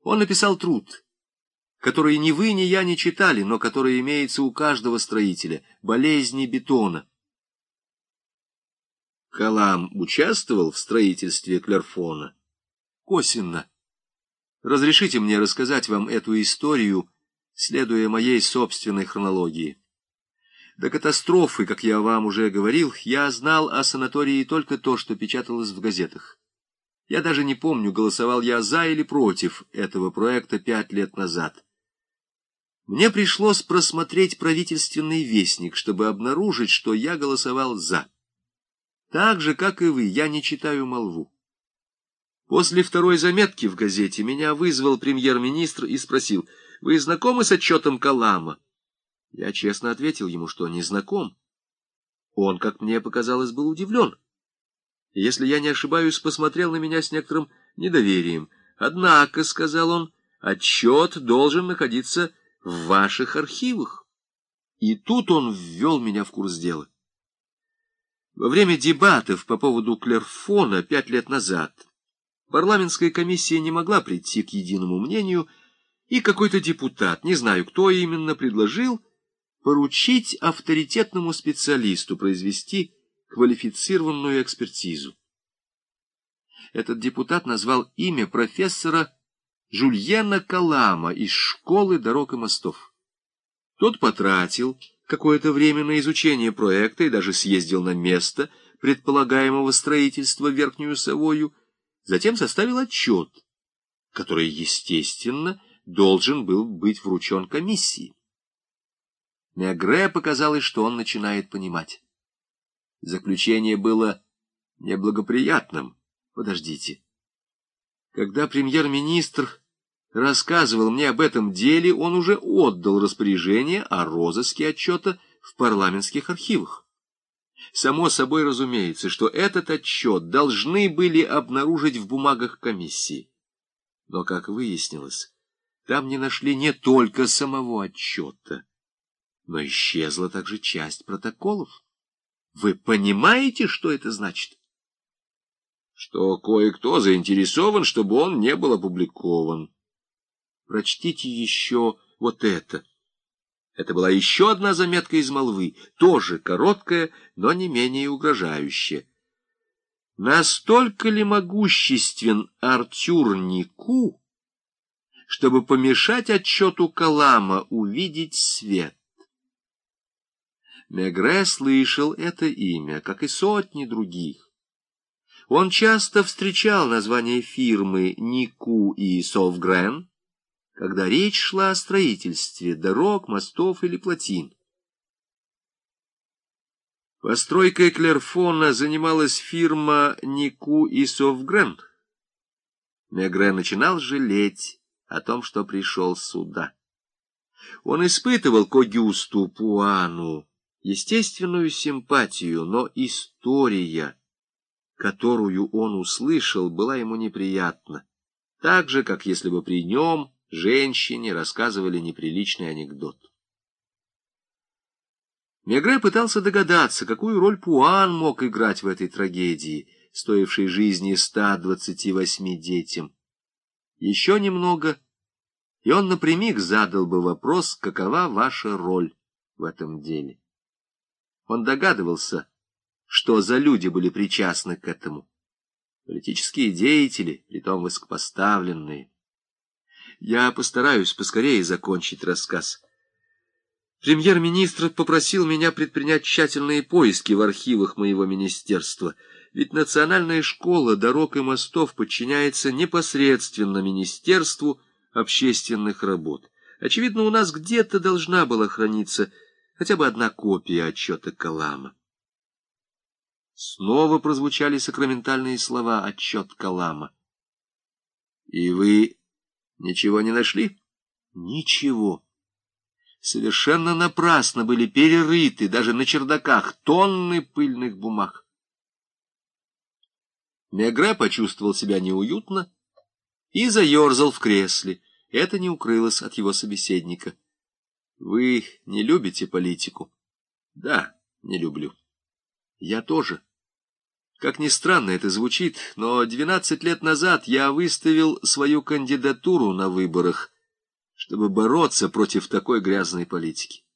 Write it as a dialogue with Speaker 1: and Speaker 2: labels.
Speaker 1: Он написал труд, который ни вы, ни я не читали, но который имеется у каждого строителя — «Болезни бетона». Калам участвовал в строительстве Клерфона? Косвенно. Разрешите мне рассказать вам эту историю, следуя моей собственной хронологии. До катастрофы, как я вам уже говорил, я знал о санатории только то, что печаталось в газетах. Я даже не помню, голосовал я за или против этого проекта 5 лет назад. Мне пришлось просмотреть правительственный вестник, чтобы обнаружить, что я голосовал за. Так же, как и вы, я не читаю молву. После второй заметки в газете меня вызвал премьер-министр и спросил: «Вы знакомы с отчетом Калама?» Я честно ответил ему, что не знаком. Он, как мне показалось, был удивлен. И, если я не ошибаюсь, посмотрел на меня с некоторым недоверием. «Однако, — сказал он, — отчет должен находиться в ваших архивах». И тут он ввел меня в курс дела. Во время дебатов по поводу Клерфона 5 лет назад парламентская комиссия не могла прийти к единому мнению, и какой-то депутат, не знаю, кто именно, предложил поручить авторитетному специалисту произвести квалифицированную экспертизу. Этот депутат назвал имя профессора Жюльена Калама из школы дорог и мостов. Тот потратил какое-то время на изучение проекта и даже съездил на место предполагаемого строительства в Верхнюю Савойю, затем составил отчет, который, естественно, должен был быть вручен комиссии. Мегре показалось, что он начинает понимать. Заключение было неблагоприятным. Подождите. Когда премьер-министр рассказывал мне об этом деле, он уже отдал распоряжение о розыске отчета в парламентских архивах. Само собой разумеется, что этот отчет должны были обнаружить в бумагах комиссии. Но, как выяснилось, там не нашли не только самого отчета, но исчезла также часть протоколов. Вы понимаете, что это значит? Что кое-кто заинтересован, чтобы он не был опубликован. Прочтите еще вот это. Это была еще одна заметка из молвы, тоже короткая, но не менее угрожающая. Настолько ли могуществен Артюр Нику, чтобы помешать отчету Калама увидеть свет? Мегре слышал это имя, как и сотни других. Он часто встречал название фирмы Нику и Совгрен, когда речь шла о строительстве дорог, мостов или плотин. Постройкой Клерфона занималась фирма Нику и Совгрен. Мегре начинал жалеть о том, что пришел сюда. Он испытывал к Огюсту Пуану естественную симпатию, но история, которую он услышал, была ему неприятна, так же, как если бы при нем женщине рассказывали неприличный анекдот. Мегре пытался догадаться, какую роль Пуан мог играть в этой трагедии, стоившей жизни 128 детям. Еще немного, и он напрямик задал бы вопрос, какова ваша роль в этом деле. Он догадывался, что за люди были причастны к этому. Политические деятели, притом высокопоставленные. Я постараюсь поскорее закончить рассказ. Премьер-министр попросил меня предпринять тщательные поиски в архивах моего министерства, ведь Национальная школа дорог и мостов подчиняется непосредственно Министерству общественных работ. Очевидно, у нас где-то должна была храниться хотя бы одна копия отчета Калама. Снова прозвучали сакраментальные слова «отчет Калама». И вы ничего не нашли? Ничего. Совершенно напрасно были перерыты даже на чердаках тонны пыльных бумаг. Мегре почувствовал себя неуютно и заерзал в кресле. Это не укрылось от его собеседника. Вы не любите политику? Да, не люблю. Я тоже. Как ни странно это звучит, но 12 лет назад я выставил свою кандидатуру на выборах, чтобы бороться против такой грязной политики.